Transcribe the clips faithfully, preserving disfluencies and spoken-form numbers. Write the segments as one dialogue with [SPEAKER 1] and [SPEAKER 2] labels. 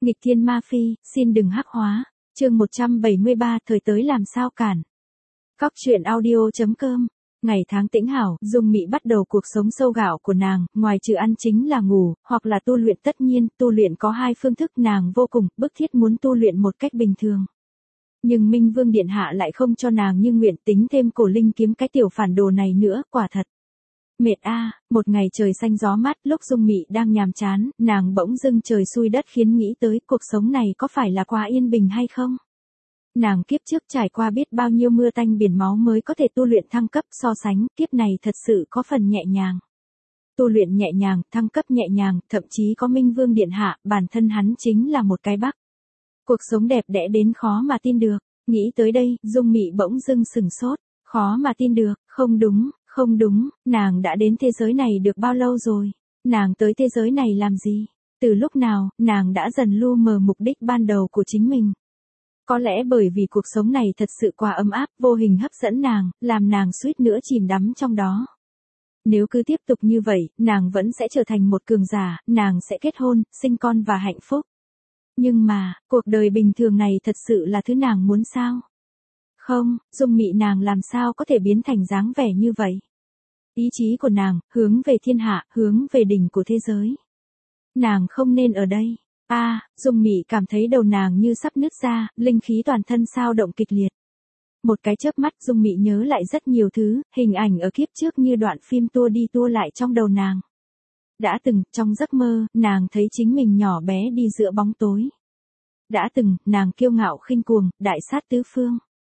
[SPEAKER 1] Nghịch thiên ma phi, xin đừng hắc hóa. Chương một trăm bảy mươi ba, thời tới làm sao cản. Cóc truyện audio chấm com. Ngày tháng tĩnh hảo, Dung Mị bắt đầu cuộc sống sâu gạo của nàng, ngoài trừ ăn chính là ngủ, hoặc là tu luyện. Tất nhiên, tu luyện có hai phương thức, nàng vô cùng bức thiết muốn tu luyện một cách bình thường. Nhưng Minh Vương Điện Hạ lại không cho nàng như nguyện, tính thêm cổ linh kiếm cái tiểu phản đồ này nữa, quả thật. Mệt a, à, một ngày trời xanh gió mát, lúc Dung Mị đang nhàm chán, nàng bỗng dưng trời xui đất khiến nghĩ tới cuộc sống này có phải là quá yên bình hay không? Nàng kiếp trước trải qua biết bao nhiêu mưa tanh biển máu mới có thể tu luyện thăng cấp, so sánh, kiếp này thật sự có phần nhẹ nhàng. Tu luyện nhẹ nhàng, thăng cấp nhẹ nhàng, thậm chí có Minh Vương Điện Hạ, bản thân hắn chính là một cái bắc. Cuộc sống đẹp đẽ đến khó mà tin được. Nghĩ tới đây, Dung Mị bỗng dưng sừng sốt, khó mà tin được, không đúng. Không đúng, nàng đã đến thế giới này được bao lâu rồi? Nàng tới thế giới này làm gì? Từ lúc nào, nàng đã dần lu mờ mục đích ban đầu của chính mình. Có lẽ bởi vì cuộc sống này thật sự quá ấm áp, vô hình hấp dẫn nàng, làm nàng suýt nữa chìm đắm trong đó. Nếu cứ tiếp tục như vậy, nàng vẫn sẽ trở thành một cường giả, nàng sẽ kết hôn, sinh con và hạnh phúc. Nhưng mà, cuộc đời bình thường này thật sự là thứ nàng muốn sao? Không, Dung Mị nàng làm sao có thể biến thành dáng vẻ như vậy? Ý chí của nàng, hướng về thiên hạ, hướng về đỉnh của thế giới. Nàng không nên ở đây. A, à, Dung Mị cảm thấy đầu nàng như sắp nứt ra, linh khí toàn thân xao động kịch liệt. Một cái chớp mắt Dung Mị nhớ lại rất nhiều thứ, hình ảnh ở kiếp trước như đoạn phim tua đi tua lại trong đầu nàng. Đã từng, trong giấc mơ, nàng thấy chính mình nhỏ bé đi giữa bóng tối. Đã từng, nàng kiêu ngạo khinh cuồng, đại sát tứ phương.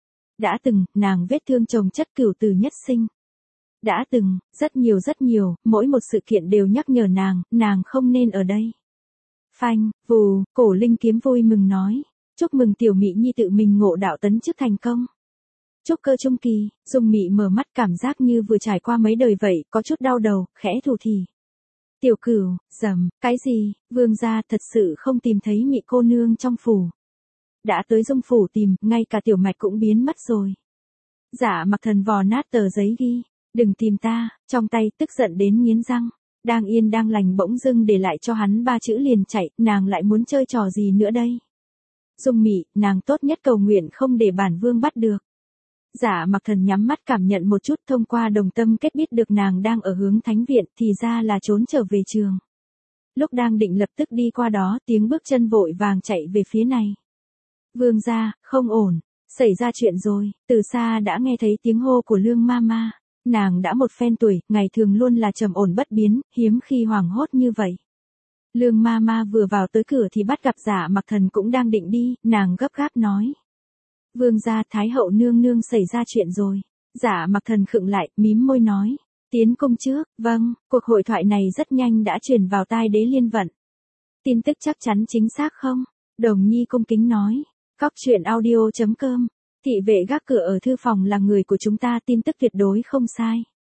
[SPEAKER 1] Đã từng, nàng vết thương chồng chất cửu từ nhất sinh. Đã từng, rất nhiều rất nhiều, mỗi một sự kiện đều nhắc nhở nàng, nàng không nên ở đây. Phanh, vù, cổ linh kiếm vui mừng nói. Chúc mừng tiểu Mị nhi tự mình ngộ đạo tấn chức thành công. Trúc cơ trung kỳ, Dung Mị mở mắt cảm giác như vừa trải qua mấy đời vậy, có chút đau đầu, khẽ thủ thỉ. Tiểu Cửu, dầm, cái gì, vương gia thật sự không tìm thấy Mị cô nương trong phủ. Đã tới Dung phủ tìm, ngay cả tiểu mạch cũng biến mất rồi. Giả Mặc Thần vò nát tờ giấy ghi, đừng tìm ta, trong tay tức giận đến nghiến răng. Đang yên đang lành bỗng dưng để lại cho hắn ba chữ liền chạy, nàng lại muốn chơi trò gì nữa đây? Dung Mị, nàng tốt nhất cầu nguyện không để bản vương bắt được. Giả Mặc Thần nhắm mắt cảm nhận một chút, thông qua đồng tâm kết biết được nàng đang ở hướng thánh viện, thì ra là trốn trở về trường. Lúc đang định lập tức đi qua đó, tiếng bước chân vội vàng chạy về phía này. Vương gia, không ổn, xảy ra chuyện rồi, từ xa đã nghe thấy tiếng hô của Lương Mama. Nàng đã một phen tuổi, ngày thường luôn là trầm ổn bất biến, hiếm khi hoảng hốt như vậy. Lương Mama vừa vào tới cửa thì bắt gặp Giả Mặc Thần cũng đang định đi, nàng gấp gáp nói. Vương gia, Thái hậu nương nương xảy ra chuyện rồi. Giả Mặc Thần khựng lại, mím môi nói. Tiến cung trước, vâng, cuộc hội thoại này rất nhanh đã truyền vào tai Đế Liên Vận. Tin tức chắc chắn chính xác không? Đồng Nhi cung kính nói. Cóc truyện audio chấm com. Thị vệ gác cửa ở thư phòng là người của chúng ta, tin tức tuyệt đối không sai.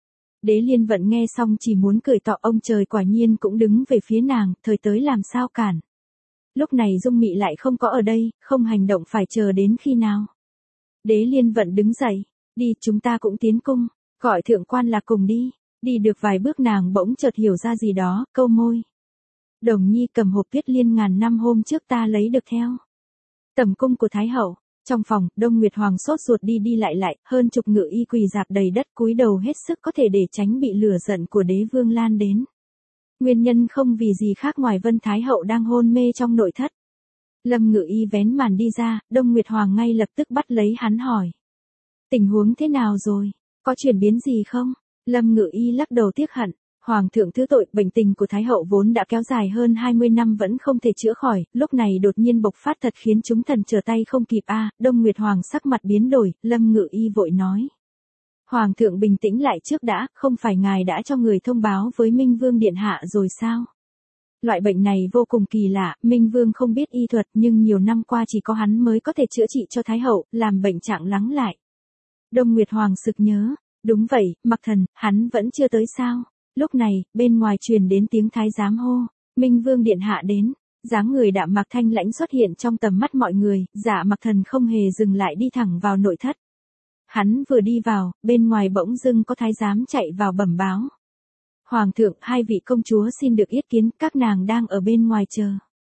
[SPEAKER 1] Đế Liên Vận nghe xong chỉ muốn cười to, ông trời quả nhiên cũng đứng về phía nàng, thời tới làm sao cản. Lúc này Dung Mị lại không có ở đây, không hành động phải chờ đến khi nào. Đế Liên Vận đứng dậy, đi, chúng ta cũng tiến cung, gọi thượng quan là cùng đi. Đi được vài bước nàng bỗng chợt hiểu ra gì đó, câu môi. Đồng Nhi cầm hộp viết liên ngàn năm hôm trước ta lấy được theo tẩm cung của Thái hậu. Trong phòng, Đông Nguyệt Hoàng sốt ruột đi đi lại lại, hơn chục ngự y quỳ dạp đầy đất cúi đầu hết sức có thể để tránh bị lửa giận của đế vương lan đến. Nguyên nhân không vì gì khác ngoài Vân Thái hậu đang hôn mê trong nội thất. Lâm ngự y vén màn đi ra, Đông Nguyệt Hoàng ngay lập tức bắt lấy hắn hỏi. Tình huống thế nào rồi? Có chuyển biến gì không? Lâm ngự y lắc đầu tiếc hận. Hoàng thượng thứ tội, bệnh tình của Thái hậu vốn đã kéo dài hơn hai mươi năm vẫn không thể chữa khỏi, lúc này đột nhiên bộc phát thật khiến chúng thần trở tay không kịp a. À, Đông Nguyệt Hoàng sắc mặt biến đổi, Lâm ngự y vội nói. Hoàng thượng bình tĩnh lại trước đã, không phải ngài đã cho người thông báo với Minh Vương Điện Hạ rồi sao? Loại bệnh này vô cùng kỳ lạ, Minh Vương không biết y thuật nhưng nhiều năm qua chỉ có hắn mới có thể chữa trị cho Thái hậu, làm bệnh trạng lắng lại. Đông Nguyệt Hoàng sực nhớ, đúng vậy, Mặc Thần, hắn vẫn chưa tới sao? Lúc này, bên ngoài truyền đến tiếng thái giám hô, Minh Vương Điện Hạ đến, dáng người đạm mạc thanh lãnh xuất hiện trong tầm mắt mọi người, Giả Mặc Thần không hề dừng lại đi thẳng vào nội thất. Hắn vừa đi vào, bên ngoài bỗng dưng có thái giám chạy vào bẩm báo. Hoàng thượng, hai vị công chúa xin được yết kiến, các nàng đang ở bên ngoài chờ.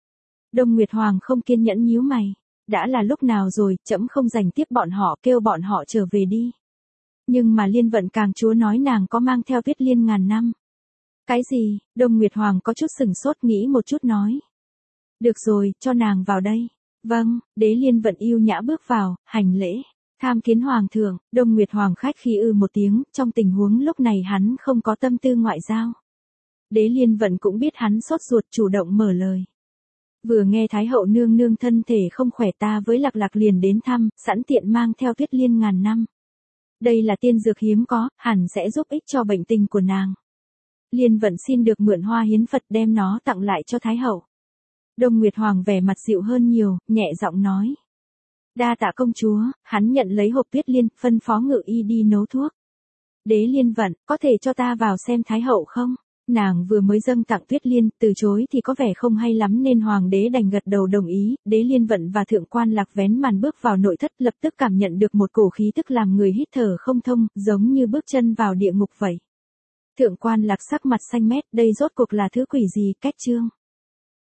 [SPEAKER 1] Đông Nguyệt Hoàng không kiên nhẫn nhíu mày. Đã là lúc nào rồi, trẫm không rảnh tiếp bọn họ, kêu bọn họ trở về đi. Nhưng mà Liên Vận Càng Chúa nói nàng có mang theo Tuyết Liên ngàn năm. Cái gì? Đông Nguyệt Hoàng có chút sừng sốt, nghĩ một chút nói. Được rồi, cho nàng vào đây. Vâng, Đế Liên Vận yêu nhã bước vào, hành lễ. Tham kiến Hoàng thượng. Đông Nguyệt Hoàng khách khí ư một tiếng, trong tình huống lúc này hắn không có tâm tư ngoại giao. Đế Liên Vận cũng biết hắn sốt ruột, chủ động mở lời. Vừa nghe Thái hậu nương nương thân thể không khỏe, ta với Lạc Lạc liền đến thăm, sẵn tiện mang theo Tuyết Liên ngàn năm. Đây là tiên dược hiếm có, hẳn sẽ giúp ích cho bệnh tình của nàng. Liên Vận xin được mượn hoa hiến Phật đem nó tặng lại cho Thái hậu. Đông Nguyệt Hoàng vẻ mặt dịu hơn nhiều, nhẹ giọng nói. Đa tạ công chúa. Hắn nhận lấy hộp Tuyết Liên, phân phó ngự y đi nấu thuốc. Đế Liên Vận, có thể cho ta vào xem Thái hậu không? Nàng vừa mới dâng tặng Tuyết Liên, từ chối thì có vẻ không hay lắm nên Hoàng đế đành gật đầu đồng ý. Đế Liên Vận và Thượng quan Lạc vén màn bước vào nội thất, lập tức cảm nhận được một cổ khí tức làm người hít thở không thông, giống như bước chân vào địa ngục vậy. Thượng quan Lạc sắc mặt xanh mét, đây rốt cuộc là thứ quỷ gì? Cách chương